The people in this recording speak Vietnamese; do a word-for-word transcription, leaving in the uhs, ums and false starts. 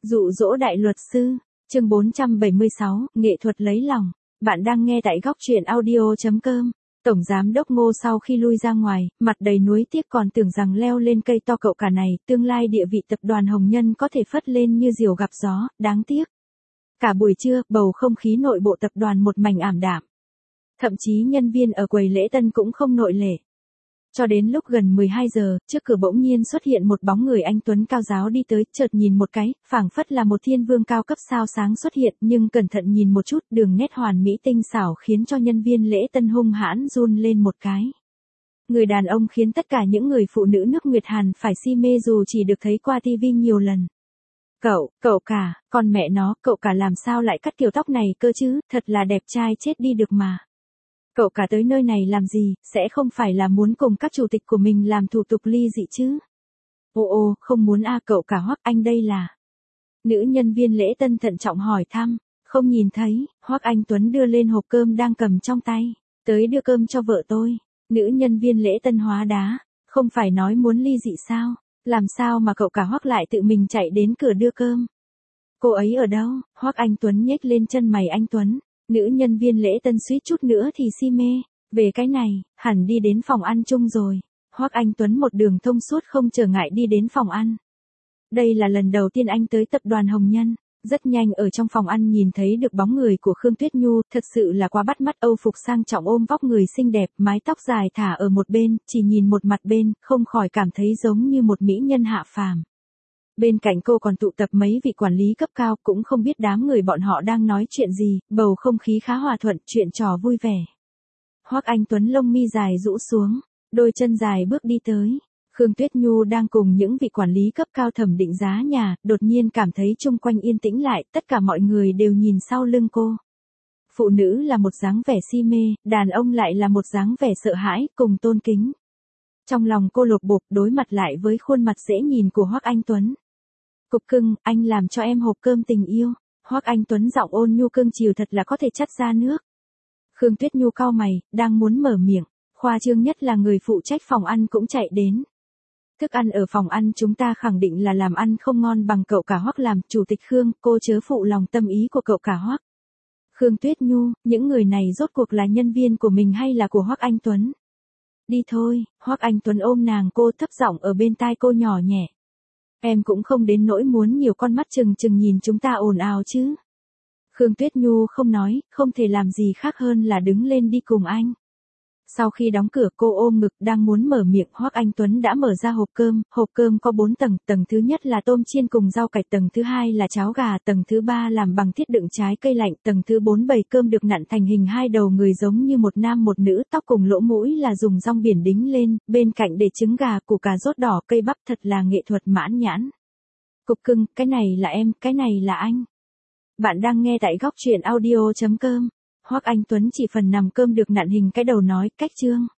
Dụ dỗ đại luật sư, chương bốn trăm bảy mươi sáu, nghệ thuật lấy lòng. Bạn đang nghe tại góc truyện audio.com. Tổng giám đốc Ngô sau khi lui ra ngoài, mặt đầy nuối tiếc còn tưởng rằng leo lên cây to cậu cả này, tương lai địa vị tập đoàn Hồng Nhân có thể phất lên như diều gặp gió, đáng tiếc. Cả buổi trưa, bầu không khí nội bộ tập đoàn một mảnh ảm đạm. Thậm chí nhân viên ở quầy lễ tân cũng không nội lệ. Cho đến lúc gần mười hai giờ, trước cửa bỗng nhiên xuất hiện một bóng người anh tuấn cao giáo đi tới, chợt nhìn một cái, phảng phất là một thiên vương cao cấp sao sáng xuất hiện, nhưng cẩn thận nhìn một chút, đường nét hoàn mỹ tinh xảo khiến cho nhân viên lễ tân hung hãn run lên một cái. Người đàn ông khiến tất cả những người phụ nữ nước Nguyệt Hàn phải si mê dù chỉ được thấy qua tivi nhiều lần. Cậu, cậu cả, con mẹ nó, cậu cả làm sao lại cắt kiểu tóc này cơ chứ, thật là đẹp trai chết đi được mà. Cậu cả tới nơi này làm gì, sẽ không phải là muốn cùng các chủ tịch của mình làm thủ tục ly dị chứ? Ồ ồ, không muốn a à, cậu cả Hoắc Anh đây là. Nữ nhân viên lễ tân thận trọng hỏi thăm, không nhìn thấy, Hoắc Anh Tuấn đưa lên hộp cơm đang cầm trong tay, tới đưa cơm cho vợ tôi. Nữ nhân viên lễ tân hóa đá, không phải nói muốn ly dị sao, làm sao mà cậu cả Hoắc lại tự mình chạy đến cửa đưa cơm? Cô ấy ở đâu? Hoắc Anh Tuấn nhếch lên chân mày anh Tuấn. Nữ nhân viên lễ tân suýt chút nữa thì si mê, về cái này, hẳn đi đến phòng ăn chung rồi. Hoắc Anh Tuấn một đường thông suốt không trở ngại đi đến phòng ăn. Đây là lần đầu tiên anh tới tập đoàn Hồng Nhân, rất nhanh ở trong phòng ăn nhìn thấy được bóng người của Khương Tuyết Nhu, thật sự là quá bắt mắt, âu phục sang trọng ôm vóc người xinh đẹp, mái tóc dài thả ở một bên, chỉ nhìn một mặt bên, không khỏi cảm thấy giống như một mỹ nhân hạ phàm. Bên cạnh cô còn tụ tập mấy vị quản lý cấp cao, cũng không biết đám người bọn họ đang nói chuyện gì, bầu không khí khá hòa thuận, chuyện trò vui vẻ. Hoắc Anh Tuấn lông mi dài rũ xuống, đôi chân dài bước đi tới. Khương Tuyết Nhu đang cùng những vị quản lý cấp cao thẩm định giá nhà, đột nhiên cảm thấy chung quanh yên tĩnh lại, tất cả mọi người đều nhìn sau lưng cô. Phụ nữ là một dáng vẻ si mê, đàn ông lại là một dáng vẻ sợ hãi, cùng tôn kính. Trong lòng cô lột bột đối mặt lại với khuôn mặt dễ nhìn của Hoắc Anh Tuấn. Cục cưng, anh làm cho em hộp cơm tình yêu. Hoắc Anh Tuấn giọng ôn nhu cưng chiều thật là có thể chắt ra nước. Khương Tuyết Nhu cau mày, đang muốn mở miệng, khoa trương nhất là người phụ trách phòng ăn cũng chạy đến. Thức ăn ở phòng ăn chúng ta khẳng định là làm ăn không ngon bằng cậu cả Hoắc làm, chủ tịch Khương, cô chớ phụ lòng tâm ý của cậu cả Hoắc. Khương Tuyết Nhu, những người này rốt cuộc là nhân viên của mình hay là của Hoắc Anh Tuấn? Đi thôi, Hoắc Anh Tuấn ôm nàng cô thấp giọng ở bên tai cô nhỏ nhẹ. Em cũng không đến nỗi muốn nhiều con mắt chừng chừng nhìn chúng ta ồn ào chứ. Khương Tuyết Nhu không nói, không thể làm gì khác hơn là đứng lên đi cùng anh. Sau khi đóng cửa cô ôm ngực đang muốn mở miệng, Hoắc Anh Tuấn đã mở ra hộp cơm, hộp cơm có bốn tầng, tầng thứ nhất là tôm chiên cùng rau cải, tầng thứ hai là cháo gà, tầng thứ ba làm bằng thiết đựng trái cây lạnh, tầng thứ bốn bày cơm được nặn thành hình hai đầu người giống như một nam một nữ, tóc cùng lỗ mũi là dùng rong biển đính lên, bên cạnh để trứng gà, củ cà rốt đỏ, cây bắp, thật là nghệ thuật mãn nhãn. Cục cưng, cái này là em, cái này là anh. Bạn đang nghe tại góc truyện audio.com. Hoắc Anh Tuấn chỉ phần nằm cơm được nặn hình cái đầu nói, cách chương.